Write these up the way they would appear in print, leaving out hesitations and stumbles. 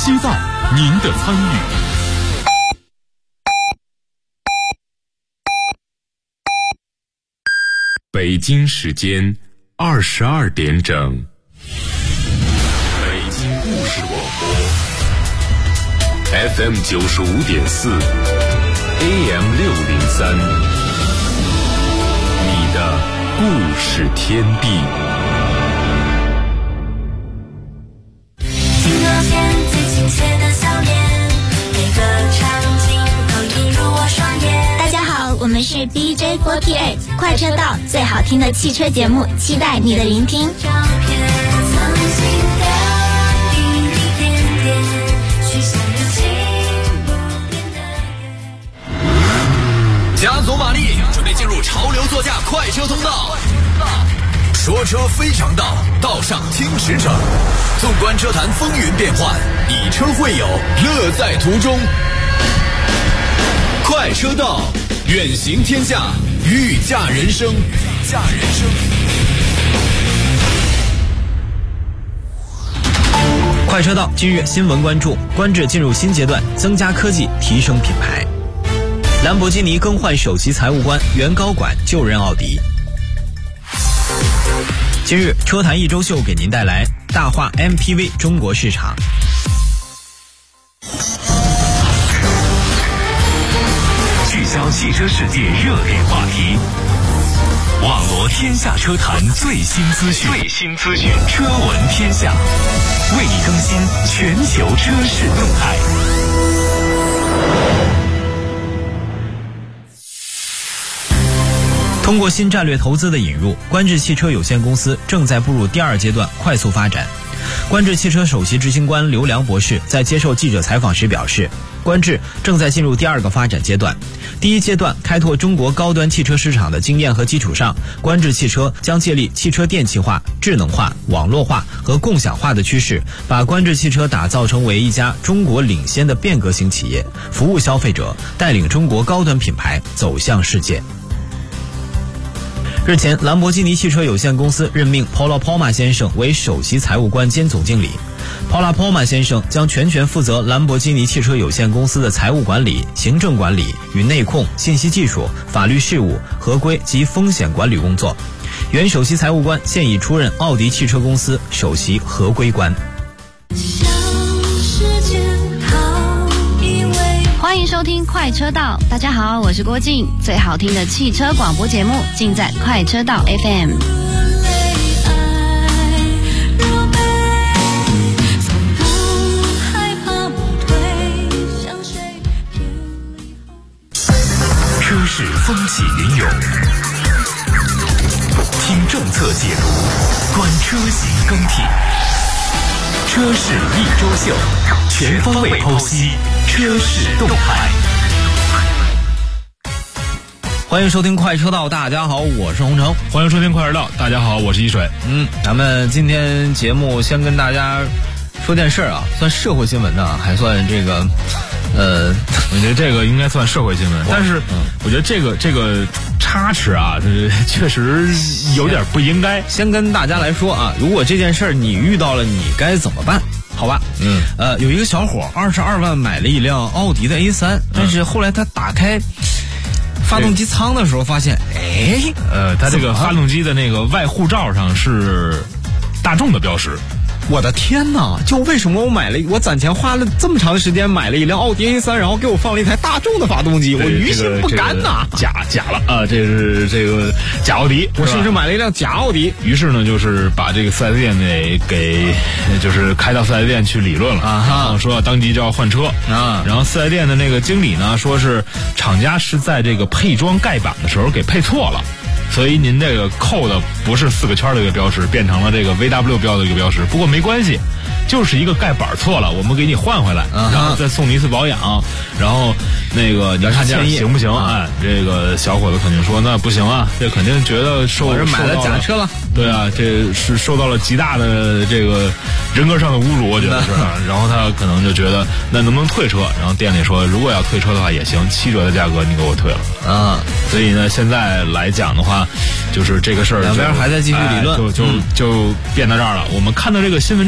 期待您的参与。北京时间22点整，北京故事广播 FM 95.4 AM 603，你的故事天地。 金额片最亲切的笑脸，每个场景都映入我双眼。 大家好，我们是 DJ48 快车道，最好听的汽车节目，期待你的聆听。 加足马力，准备进入潮流座驾快车通道。说车非常道，道上听驰骋。纵观车坛风云变幻，以车会友，乐在途中。快车道，远行天下，御驾人生。 快车道今日新闻关注：观致进入新阶段，增加科技，提升品牌。兰博基尼更换首席财务官，原高管就任奥迪。今日车坛一周秀给您带来大话 MPV 中国市场。 聚焦汽车世界热点话题，网罗天下车坛最新资讯，车闻天下，为你更新全球车市动态。 通过新战略投资的引入，观致汽车有限公司正在步入第二阶段快速发展。观致汽车首席执行官刘良博士在接受记者采访时表示，观致正在进入第二个发展阶段。第一阶段开拓中国高端汽车市场的经验和基础上，观致汽车将借力汽车电气化、智能化、网络化和共享化的趋势，把观致汽车打造成为一家中国领先的变革型企业，服务消费者，带领中国高端品牌走向世界。日前，兰博基尼汽车有限公司任命 Paolo Palma 先生为首席财务官兼总经理。Paolo Palma 先生将全权负责兰博基尼汽车有限公司的财务管理、行政管理与内控、信息技术、法律事务、合规及风险管理工作。原首席财务官现已出任奥迪汽车公司首席合规官。 欢迎收听快车道，大家好，我是郭静，最好听的汽车广播节目尽在快车道 FM。 车市风起云涌，听政策解读，观车型更替，车市一周秀，全方位剖析车市动态。 欢迎收听快车道，大家好，我是洪城。 欢迎收听快车道，大家好，我是一水。 咱们今天节目先跟大家说件事啊，算社会新闻呢，还算这个我觉得这个应该算社会新闻，但是我觉得这个差池啊，这确实有点不应该。 先跟大家来说啊，如果这件事儿你遇到了，你该怎么办？好吧，有一个小伙22万买了一辆奥迪的 A3，但是后来他打开发动机舱的时候发现， 他这个发动机的那个外护罩上是大众的标识。 我的天哪！就为什么我攒钱花了这么长的时间买了一辆奥迪 A3，然后给我放了一台大众的发动机，我于心不甘呐！ 假了啊！这是这个假奥迪， 我是不是买了一辆假奥迪？ 于是呢，就是把这个4S店给就是开到4S店去理论了啊，说当即就要换车啊。然后4S店的那个经理呢，说是厂家是在这个配装盖板的时候给配错了。所以您这个扣的不是4个圈的一个标识，变成了这个 VW 标的一个标识。不过没关系，就是一个盖板错了，我们给你换回来，然后再送你一次保养，然后那个你看这样行不行？这个小伙子肯定说那不行啊，这肯定觉得我是买了假车了。 对啊，这是受到了极大的这个人格上的侮辱，我觉得是。然后他可能就觉得那能不能退车？然后店里说如果要退车的话也行，7折的价格你给我退了啊。所以呢，现在来讲的话，就是这个事儿两边还在继续理论， 就变到这儿了。我们看到这个新闻之后啊，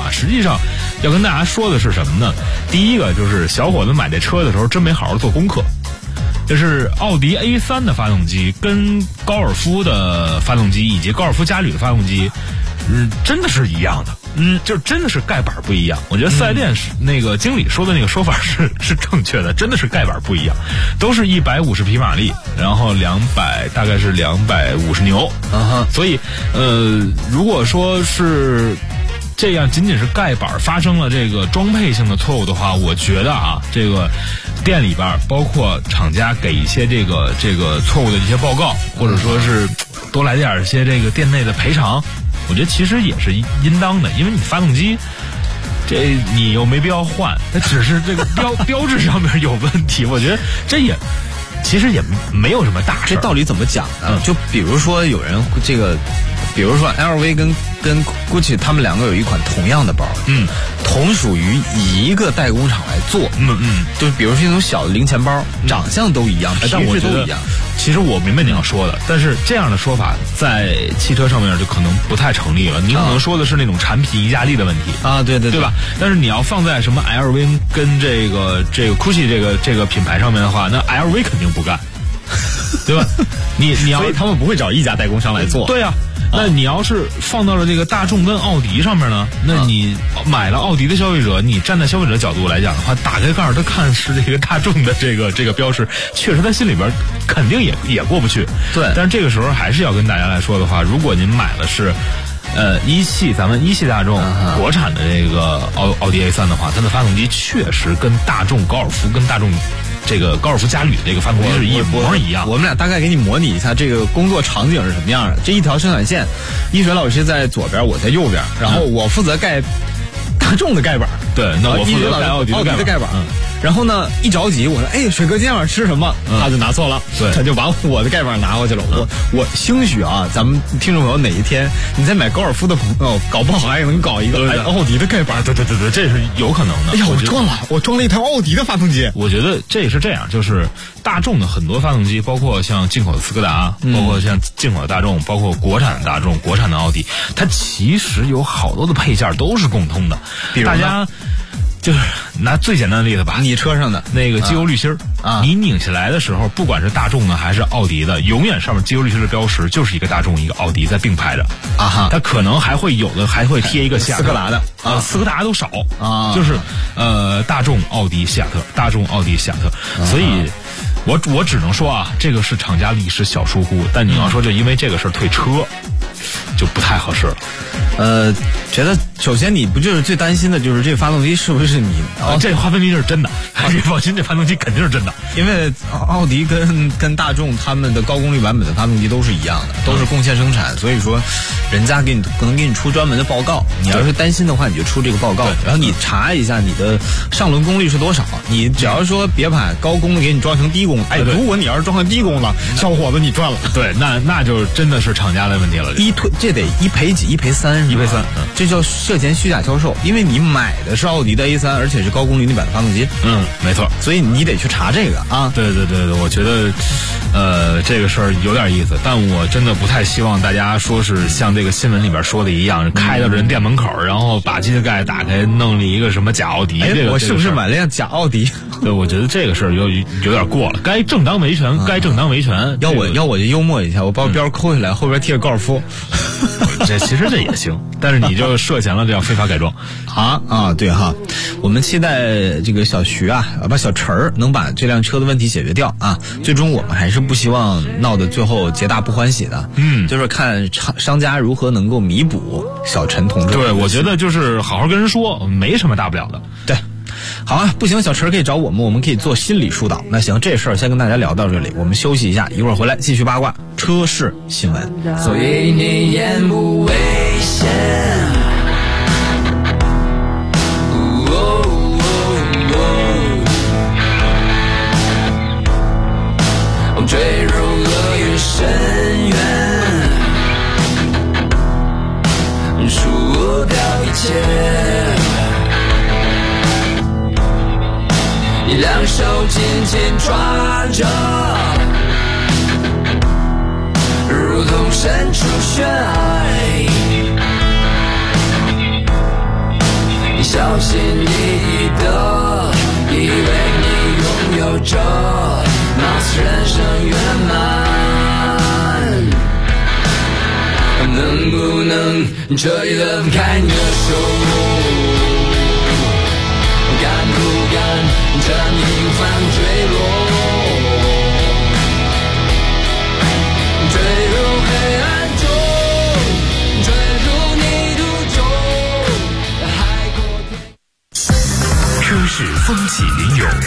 啊，实际上要跟大家说的是什么呢？第一个就是小伙子买这车的时候真没好好做功课。就是奥迪 A3 的发动机跟高尔夫的发动机以及高尔夫嘉旅的发动机，真的是一样的。就真的是盖板不一样。我觉得四 S 店那个经理说的那个说法是正确的，真的是盖板不一样，都是150匹马力，然后大概是250牛。所以如果说是这样仅仅是盖板发生了这个装配性的错误的话，我觉得啊，这个店里边包括厂家给一些这个错误的一些报告，或者说是多来点一些这个店内的赔偿，我觉得其实也是应当的，因为你发动机这你又没必要换，它只是这个标志上面有问题，我觉得这也其实也没有什么大事。 这道理怎么讲呢？就比如说有人比如说 LV 跟 Gucci 他们两个有一款同样的包，同属于一个代工厂来做，就是比如说那种小的零钱包，长相都一样， 但我觉得都一样。 其实我明白你要说的，但是这样的说法在汽车上面就可能不太成立了。你可能说的是那种产品溢价力的问题啊，对吧？但是你要放在什么 LV 跟这个 Gucci 这个品牌上面的话，那 LV 肯定不干，对吧？你要， 所以他们不会找一家代工商来做。 对呀。那你要是放到了这个大众跟奥迪上面呢？那你买了奥迪的消费者，你站在消费者角度来讲的话，打开盖他看是这个大众的这个标识，确实他心里边肯定也过不去。 对， 但是这个时候还是要跟大家来说的话，如果您买的是咱们一汽大众国产的这个奥迪 A3 的话，它的发动机确实跟大众高尔夫跟大众这个高尔夫嘉旅的这个发动机是一模一样。 我们俩大概给你模拟一下这个工作场景是什么样的。这一条生产线，一水老师在左边，我在右边，然后我负责盖大众的盖板， 对，那我负责盖奥迪的盖板。 然后呢，一着急，我说：“哎，水哥今天晚上吃什么？”他就拿错了， 对， 他就把我的盖板拿过去了。我兴许啊，咱们听众朋友哪一天你再买高尔夫的朋友，搞不好还能搞一个奥迪的盖板。 对，这是有可能的。 哎呀，我装了一台奥迪的发动机。 我觉得这也是这样，就是大众的很多发动机，包括像进口的斯柯达，包括像进口的大众，包括国产的大众、国产的奥迪，它其实有好多的配件都是共通的。 比如大家就是拿最简单的例子吧， 你车上的那个机油滤芯你拧下来的时候，不管是大众的还是奥迪的，永远上面机油滤芯的标识就是一个大众一个奥迪在并排着它可能还会贴一个夏特， 斯柯达的斯柯达都少就是大众奥迪夏特，大众奥迪夏特，所以我只能说啊，这个是厂家的一时小疏忽，但你要说就因为这个事儿退车就不太合适了。 觉得首先你不就是最担心的就是这个发动机是不是你这个发动机是真的，你放心，这发动机肯定是真的， 因为奥迪跟大众他们的高功率版本的发动机都是一样的，都是贡献生产，所以说人家可能给你出专门的报告，你要是担心的话，你就出这个报告，然后你查一下你的上轮功率是多少，你只要说别把高功的给你装成低功，如果你要是装成低功了，小伙子你赚了， 对，那就真的是厂家的问题了， 这得一赔几一赔三，这叫涉嫌虚假销售，因为你买的是奥迪的 A3， 而且是高功率那版的发动机。 没错， 所以你得去查这个啊。 对，我觉得这个事儿有点意思，但我真的不太希望大家说是像这个新闻里边说的一样，开到人店门口，然后把机子盖打开，弄了一个什么假奥迪。 我是不是买了辆假奥迪？ 对，我觉得这个事儿有点过了，该正当维权，该正当维权。 要我就幽默一下，我把标抠下来，后边贴个高尔夫。 其实这也行，但是你就涉嫌了这样非法改装对哈。我们期待这个小徐把小陈儿能把这辆车的问题解决掉啊。最终我们还是不希望闹得最后皆大不欢喜的。就是看商家如何能够弥补小陈同志。 对，我觉得就是好好跟人说，没什么大不了的。 对。好啊，不行，小陈可以找我们可以做心理疏导。那行，这事儿先跟大家聊到这里，我们休息一下，一会儿回来继续八卦车市新闻。 所以你言不危险，坠入了越深渊，输掉一切。你两手紧紧抓着，如同身处悬崖， 小心翼翼的以为你拥有着貌似人生圆满，能不能彻底的放开你的手，敢不敢趁平凡坠落，坠入黑暗中，坠入泥土中，海阔天。 车市风起云涌，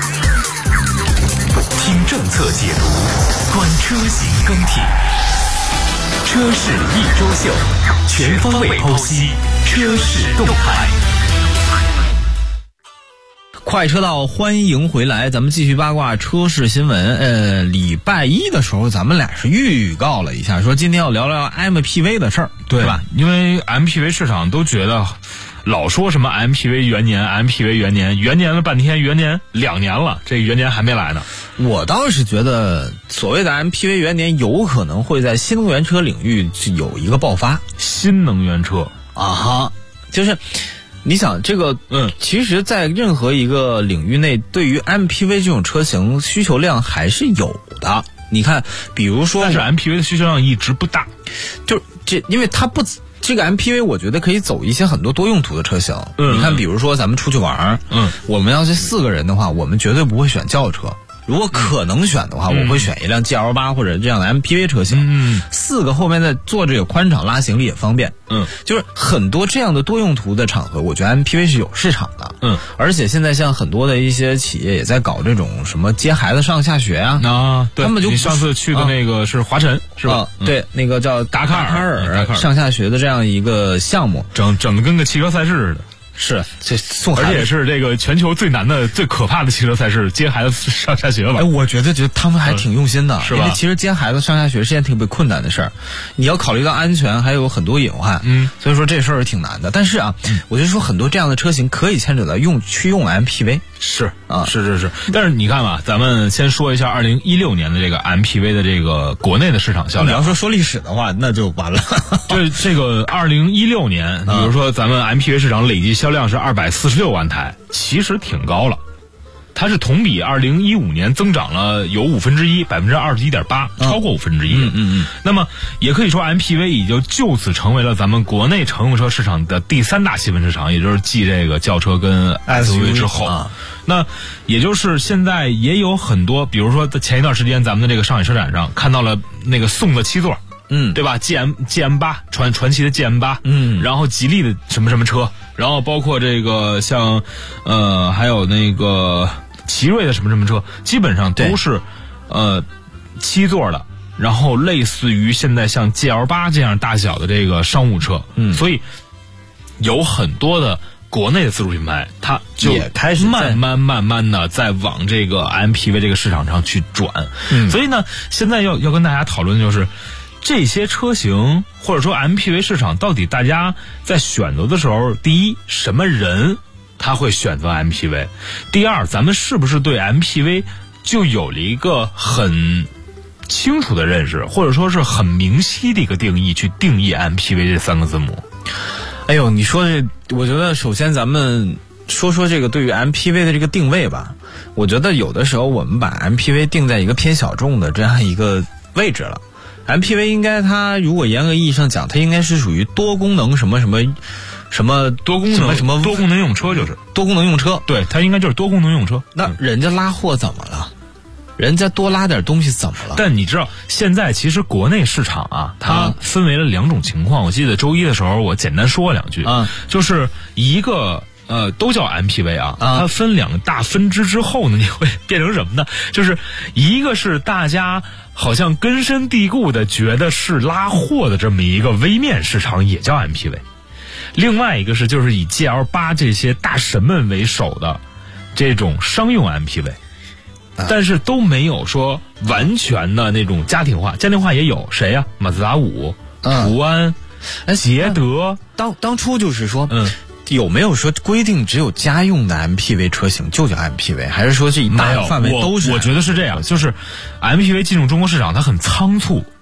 听政策解读，观车型更替。车市一周秀，全方位剖析车市动态。 快车道，欢迎回来，咱们继续八卦车市新闻。礼拜一的时候，咱们俩是预告了一下，说今天要聊聊 MPV 的事儿，对吧？ 因为 MPV 市场都觉得老说什么 MPV 元年 MPV 元年了半天，元年2年了，这元年还没来呢。 我倒是觉得所谓的 MPV 元年有可能会在新能源车领域有一个爆发。 新能源车啊哈，就是你想这个其实在任何一个领域内，对于 MPV 这种车型需求量还是有的。你看比如说， 但是 MPV 的需求量一直不大， 就这因为它不这个 MPV 我觉得可以走一些很多多用途的车型。你看比如说咱们出去玩，我们要是4个人的话，我们绝对不会选轿车。如果可能选的话，我会选一辆 GL8 或者这样的 MPV 车型。4个后面的坐着有宽敞，拉行李也方便。就是很多这样的多用途的场合，我觉得 MPV 是有市场的。而且现在像很多的一些企业也在搞这种什么接孩子上下学啊。 对， 他们就你上次去的那个是华晨是吧？ 对，那个叫达喀尔上下学的这样一个项目， 整得跟个汽车赛事似的。 是，这送孩子， 而且是这个全球最难的、最可怕的汽车赛事，接孩子上下学吧。 我觉得他们还挺用心的， 是吧？ 因为其实接孩子上下学是件挺困难的事儿，你要考虑到安全，还有很多隐患，所以说这事儿挺难的。但是啊，我就说很多这样的车型可以牵扯到用 MPV， 是。但是你看吧，咱们先说一下2016年的这个 MPV 的这个国内的市场销量。 你要说历史的话，那就完了。 对，这个2016年，比如说咱们 MPV 市场累计销量是246万台，其实挺高了。它是同比2015年增长了有1%，21.8%，超过1%。那么也可以说 MPV 已经就此成为了咱们国内乘用车市场的第3大细分市场，也就是继这个轿车跟 SUV 之后。那也就是现在也有很多，比如说在前一段时间咱们的这个上海车展上看到了那个宋的7座。对吧 ？GM8 传祺的 GM8，然后吉利的什么什么车，然后包括这个像还有那个奇瑞的什么什么车，基本上都是7座的，然后类似于现在像 GL8 这样大小的这个商务车，所以有很多的国内的自主品牌，它就也开始慢慢的在往这个 MPV 这个市场上去转。所以呢，现在要跟大家讨论的就是这些车型或者说 MPV 市场到底大家在选择的时候，第一，什么人他会选择 MPV， 第二，咱们是不是对 MPV 就有了一个很清楚的认识，或者说是很明晰的一个定义，去定义 MPV 这3个字母。 哎呦，你说这，我觉得首先咱们说这个对于 MPV 的这个定位吧，我觉得有的时候我们把 MPV 定在一个偏小众的这样一个位置了。MPV 应该它如果严格意义上讲，它应该是属于多功能什么多功能用车，就是多功能用车。 对，它应该就是多功能用车。 那人家拉货怎么了？人家多拉点东西怎么了？ 但你知道现在其实国内市场啊，它分为了2种情况。我记得周一的时候我简单说2句，就是一个都叫 MPV 啊，它分2个大分支之后呢，你会变成什么呢？就是一个是大家好像根深蒂固的觉得是拉货的这么一个微面市场，也叫 MPV。另外一个是就是以 GL8 这些大神们为首的这种商用 MPV， 但是都没有说完全的那种家庭化。家庭化也有谁呀？马自达5、途安、捷德。 当初就是说，有没有说规定只有家用的 MPV 车型就叫 MPV， 还是说这一大范围都是？ 我觉得是这样，就是 MPV 进入中国市场它很仓促，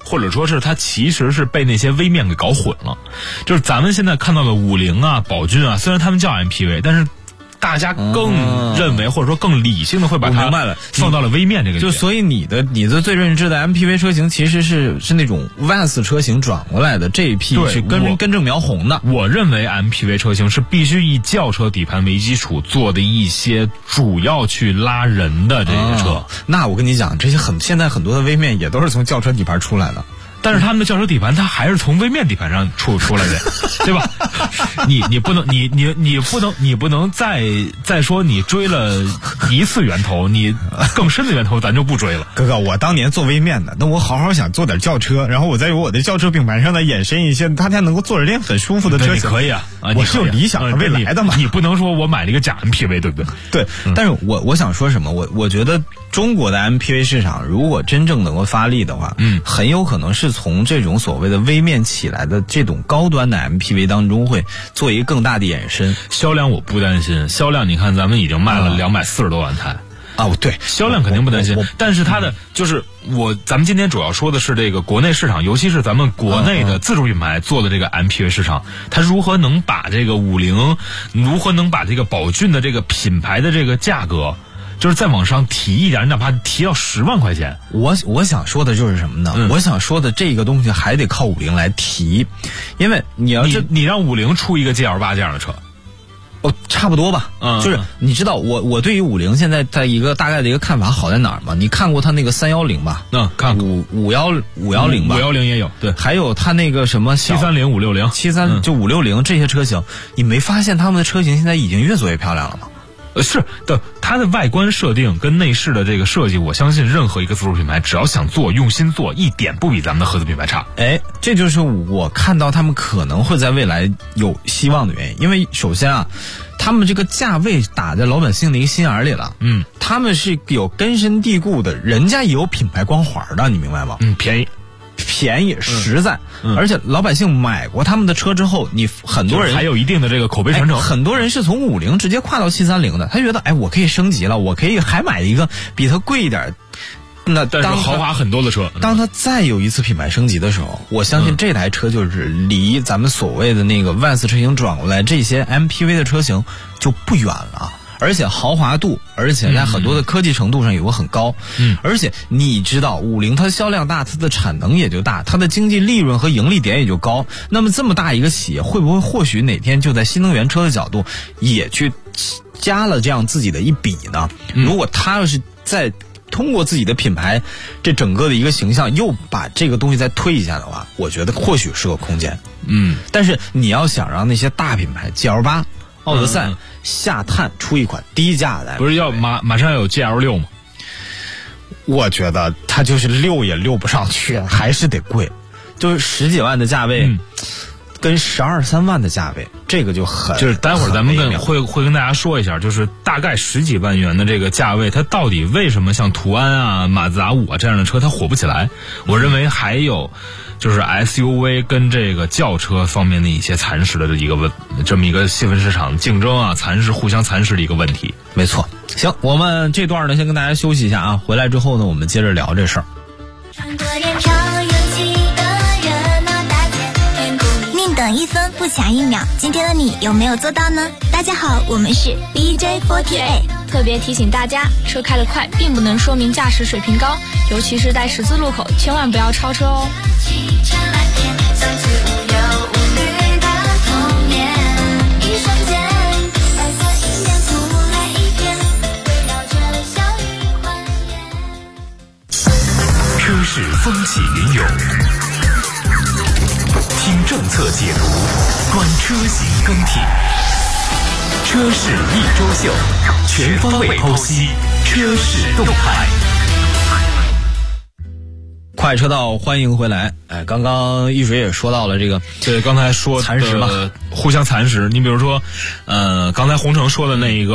或者说是它其实是被那些微面给搞混了。就是咱们现在看到的50啊、宝骏啊，虽然他们叫 MPV， 但是大家更认为或者说更理性的会把它放到了微面这个， 就所以你的最认知的 MPV 车型其实是那种 VANS 车型转过来的，这一批是根正苗红的。 我认为 MPV 车型是必须以轿车底盘为基础做的一些主要去拉人的这个车。 那我跟你讲，这些现在很多的微面也都是从轿车底盘出来的。 但是他们的轿车底盘，它还是从微面底盘上出来的，对吧？你不能再说你追了一次源头，你更深的源头咱就不追了。 哥哥，我当年做微面的，那我好好想做点轿车，然后我再由我的轿车品牌上再衍生一些，大家能够坐着这很舒服的车型。 可以啊， 我是有理想的未来的嘛。 你不能说我买了一个假 MPV， 对不对？ 对，但是我想说什么？我觉得中国的 MPV 市场如果真正能够发力的话，很有可能是从这种所谓的微面起来的这种高端的 MPV 当中会做一个更大的延伸。 销量我不担心，销量你看咱们已经卖了240多万台。 对， 销量肯定不担心，但是它的就是咱们今天主要说的是这个国内市场，尤其是咱们国内的自主品牌做的这个 MPV 市场，它如何能把这个50，如何能把这个宝骏的这个品牌的这个价格，就是再往上提一点，哪怕提到10万块钱。 我想说的就是什么呢？我想说的这个东西还得靠50来提，因为你让 50出一个 GL8 这样的车。 差不多吧，就是你知道我对于50现在在一个大概的一个看法好在哪儿吗？你看过他那个310吧？ 看过 510吧 ，510也有，对， 还有他那个什么 730、560、 73就560这些车型，你没发现他们的车型现在已经越做越漂亮了吗？ 是的，它的外观设定跟内饰的这个设计，我相信任何一个自主品牌只要想做，用心做，一点不比咱们的合资品牌差。 这就是我看到他们可能会在未来有希望的原因。因为首先啊，他们这个价位打在老百姓的一个心眼里了。他们是有根深蒂固的，人家也有品牌光环的，你明白吗？便宜实在，而且老百姓买过他们的车之后，你很多人还有一定的这个口碑传承。 很多人是从50直接跨到730的，他觉得我可以升级了，我可以还买一个比它贵一点。那但是豪华很多的车， 当它再有一次品牌升级的时候，我相信这台车就是离咱们所谓的那个 VANS 车型转过来这些 MPV 的车型就不远了。而且豪华度，而且在很多的科技程度上也会很高。而且你知道50它销量大，它的产能也就大，它的经济利润和盈利点也就高。那么这么大一个企业，会不会或许哪天就在新能源车的角度也去加了这样自己的一笔呢？如果他要是在通过自己的品牌这整个的一个形象又把这个东西再推一下的话，我觉得或许是个空间。但是你要想让那些大品牌 GL8、奥德赛下探出一款低价的， 不是要马上要有 GL6 吗？ 我觉得它就是6也6不上去，还是得贵，就是10几万的价位，跟12、13万的价位，这个就是待会儿咱们会跟大家说一下，就是大概10几万元的这个价位，它到底为什么像途安啊、马自达5啊这样的车它火不起来？我认为还有就是 SUV 跟这个轿车方面的一些蚕食的这么一个细分市场竞争啊，互相蚕食的一个问题。 没错。行，我们这段呢先跟大家休息一下啊，回来之后呢我们接着聊这事儿。 宁等1分不抢1秒，今天的你有没有做到呢？大家好，我们是 BJ48， 特别提醒大家，车开得快并不能说明驾驶水平高，尤其是在十字路口，千万不要超车哦。 车市风起云涌，听政策解读，观车型更替。车市一周秀，全方位剖析车市动态。 快车道，欢迎回来。刚刚一水也说到了这个， 对，刚才说蚕食嘛， 互相蚕食。你比如说，刚才洪城说的那一个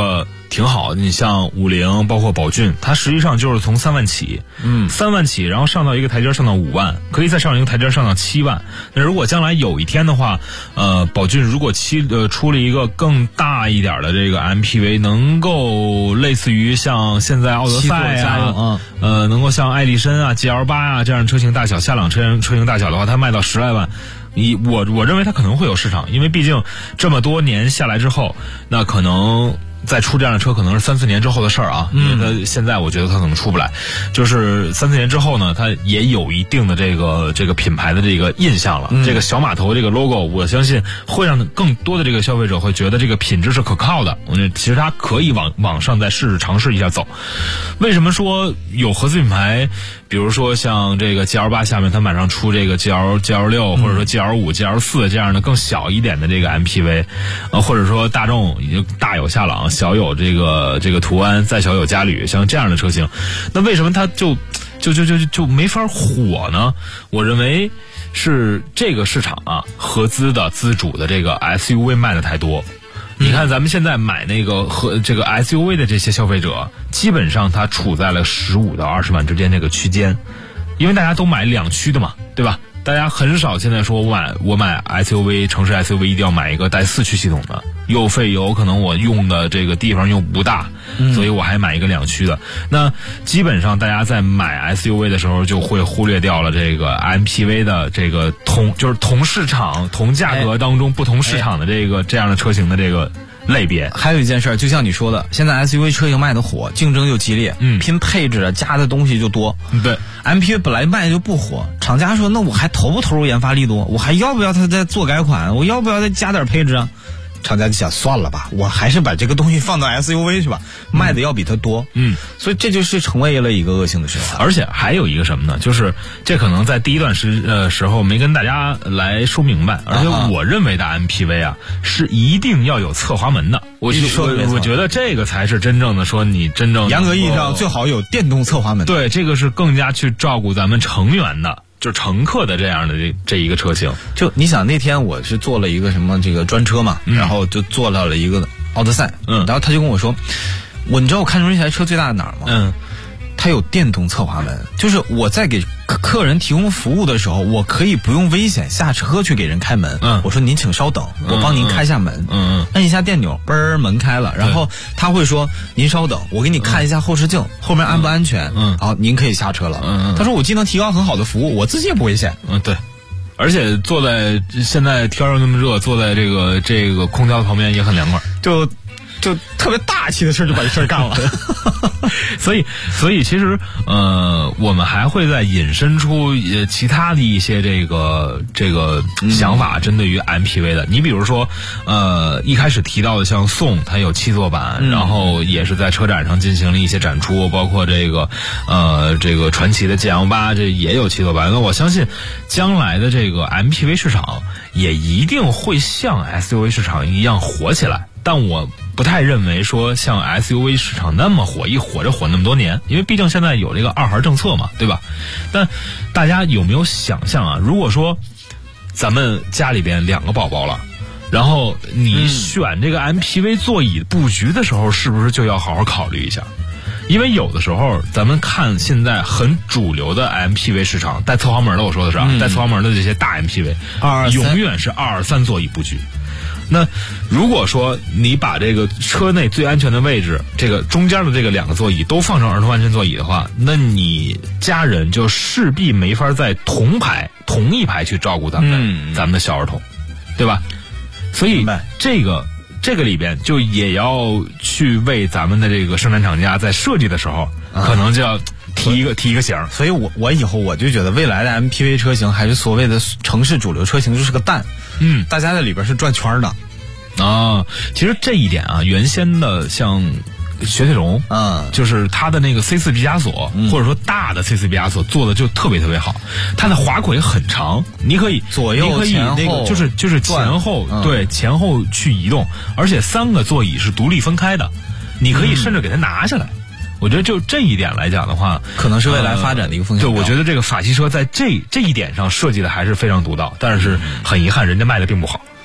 挺好的。你像50，包括宝骏，它实际上就是从3万起，3万起，然后上到一个台阶上到5万，可以再上一个台阶上到7万。那如果将来有一天的话，宝骏如果出了一个更大一点的这个 MPV， 能够类似于像现在奥德赛啊，能够像爱力绅啊、GL8啊这样的车型大小，夏朗车型大小的话，它卖到10来万。我认为它可能会有市场，因为毕竟这么多年下来之后，那可能再出这样的车可能是3、4年之后的事儿啊，因为它现在我觉得它可能出不来，就是3、4年之后呢，它也有一定的这个品牌的这个印象了。这个小码头这个 logo， 我相信会让更多的这个消费者会觉得这个品质是可靠的。我觉得其实它可以往上再尝试一下走。为什么说有合资品牌？比如说像这个 GL8 下面它马上出这个 GL6 或者说 GL5、GL4 这样的更小一点的这个 MPV， 或者说大众大有夏朗，小有这个途安，再小有嘉旅，像这样的车型，那为什么它就没法火呢？我认为是这个市场啊，合资的自主的这个 SUV 卖的太多。你看咱们现在买那个和这个 SUV 的这些消费者，基本上它处在了15到20万之间这个区间，因为大家都买2驱的嘛，对吧？大家很少现在说我买 SUV 城市 SUV 一定要买一个带4驱系统的，又费油，可能我用的这个地方又不大，所以我还买一个2驱的。那基本上大家在买 SUV 的时候就会忽略掉了这个 MPV 的这个就是同市场同价格当中不同市场的这样的车型的这个类别。 还有一件事，就像你说的，现在 SUV 车型卖的火，竞争又激烈，拼配置啊，加的东西就多。 对 ，MPV 本来卖就不火，厂家说那我还投不投入研发力度？我还要不要他再做改款？我要不要再加点配置啊？厂家就想算了吧，我还是把这个东西放到 SUV 去吧，卖的要比它多。所以这就是成为了一个恶性的循环。 而且还有一个什么呢？就是这可能在第一段时候没跟大家来说明白，而且我认为的 MPV 啊是一定要有侧滑门的。我觉得这个才是真正的说你真正严格意义上最好有电动侧滑门。 对，这个是更加去照顾咱们成员的。就是乘客的这样的这一个车型。 就你想那天我是做了一个什么这个专车嘛，然后就做到了一个奥德赛，然后他就跟我说，你知道我看中这台车最大的哪儿吗？它有电动侧滑门，就是我在给客人提供服务的时候，我可以不用危险下车去给人开门。我说您请稍等，我帮您开下门。按一下电钮，嘣儿门开了，然后他会说您稍等，我给你看一下后视镜，后面安不安全？好，您可以下车了。他说我既能提高很好的服务，我自己也不危险。 对。而且坐在现在天儿那么热，坐在这个空调旁边也很凉快， 就特别大气的事就把这事干了。 所以其实我们还会再引申出其他的一些这个想法，针对于 MPV 的。你比如说一开始提到的像宋，它有7座版，然后也是在车展上进行了一些展出，包括这个传祺的 GL8 这也有7座版。那我相信将来的这个 MPV 市场也一定会像 SUV 市场一样火起来，但我不太认为说像 SUV 市场那么火，一火就火那么多年，因为毕竟现在有这个2孩政策嘛，对吧？但大家有没有想象啊？如果说咱们家里边2个宝宝了，然后你选这个 MPV 座椅布局的时候，是不是就要好好考虑一下？因为有的时候咱们看现在很主流的 MPV 市场，带侧滑门的，我说的是带侧滑门的这些大 MPV， 永远是2、3座椅布局。那如果说你把这个车内最安全的位置，这个中间的这个2个座椅都放成儿童安全座椅的话，那你家人就势必没法在同一排去照顾咱们的小儿童，对吧？所以这个里边就也要去为咱们的这个生产厂家在设计的时候，可能就要提一个型。 所以我以后我就觉得未来的 MPV 车型还是所谓的城市主流车型就是个蛋，大家在里边是转圈的啊。其实这一点啊，原先的像雪铁龙，就是它的那个 C4 毕加索，或者说大的 C4 毕加索做的就特别特别好，它的滑轨很长，你可以左右前后那个就是前后对前后去移动，而且3个座椅是独立分开的，你可以甚至给它拿下来。我觉得就这一点来讲的话， 可能是未来发展的一个风向标。 对，我觉得这个法系车在这一点上设计的还是非常独到，但是很遗憾，人家卖的并不好。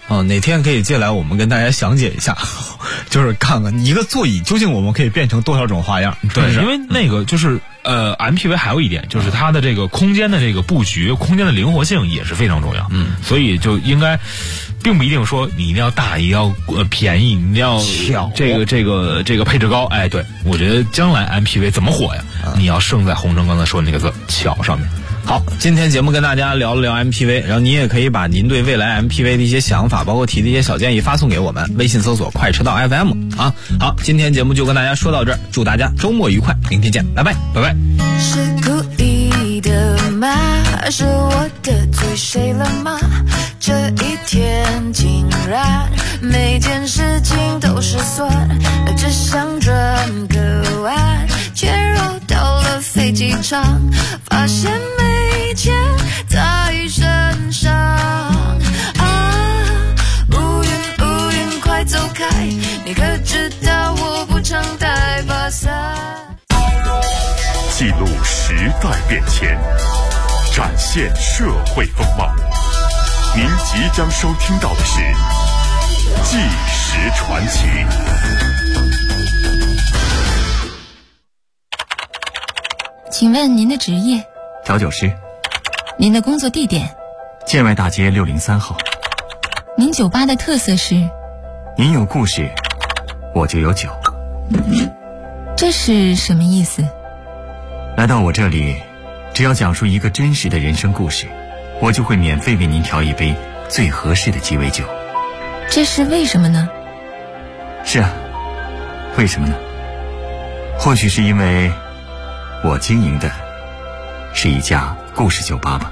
哪天可以借来我们跟大家详解一下，就是看看一个座椅究竟我们可以变成多少种花样。 对，因为那个就是MPV 还有一点就是它的这个空间的这个布局，空间的灵活性也是非常重要。所以就应该并不一定说你一定要大，一定要便宜，你一定要这个配置高。哎，对，我觉得将来 MPV 怎么火呀？你要胜在洪征刚才说的那个字巧上面。 好，今天节目跟大家聊了聊 MPV， 然后您也可以把您对未来 MPV 的一些想法，包括提的一些小建议发送给我们，微信搜索快车道 FM 啊。好，今天节目就跟大家说到这儿，祝大家周末愉快，明天见，拜拜，拜拜。 是故意的吗？是我得罪谁了吗？这一天竟然每件事情都失算，只想转个弯，却绕到了飞机场，发现没钱在身上啊！乌云快走开，你可知道我不常带把伞。 记录时代变迁，展现社会风貌。您即将收听到的是《纪实传奇》。 请问您的职业？ 调酒师。 您的工作地点？ 建外大街603号。 您酒吧的特色是？ 您有故事，我就有酒。 这是什么意思？ 来到我这里，只要讲述一个真实的人生故事，我就会免费为您调一杯最合适的鸡尾酒。 这是为什么呢？ 是啊，为什么呢？或许是因为我经营的是一家故事酒吧吧。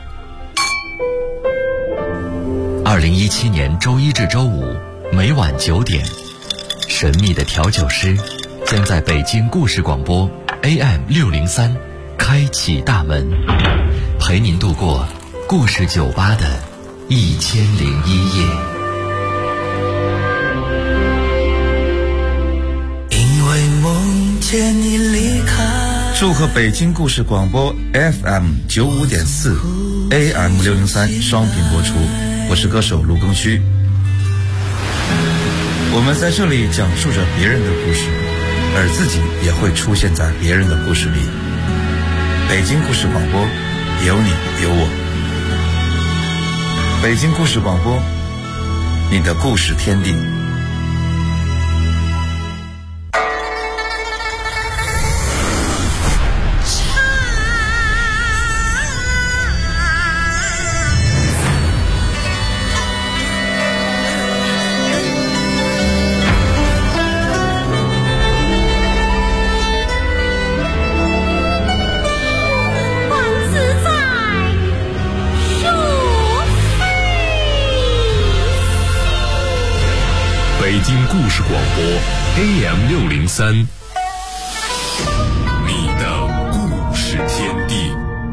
2017年周一至周五每晚9点，神秘的调酒师将在北京故事广播 AM603开启大门，陪您度过故事酒吧的1001夜。 因为梦见你离开。祝贺北京故事广播 FM95.4 AM603 双频播出，我是歌手卢庚戌。我们在这里讲述着别人的故事，而自己也会出现在别人的故事里。北京故事广播，有你有我。北京故事广播，你的故事天地。 北京故事广播 AM603， 你的故事天地。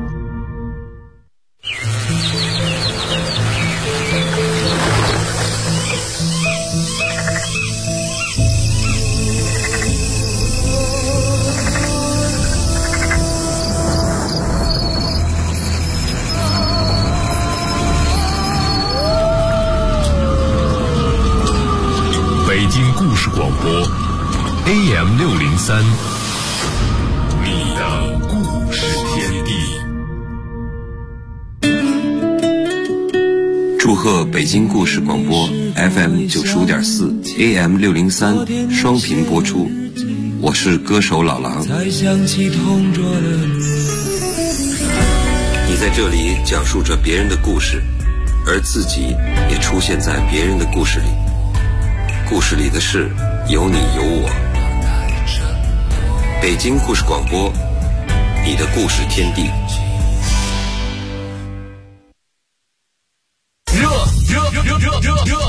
北京故事广播 AM603， 你的故事天地。 祝贺北京故事广播 FM95.4 AM603 双频播出，我是歌手老狼。你在这里讲述着别人的故事，而自己也出现在别人的故事里。故事里的事有你有我。北京故事广播，你的故事天地。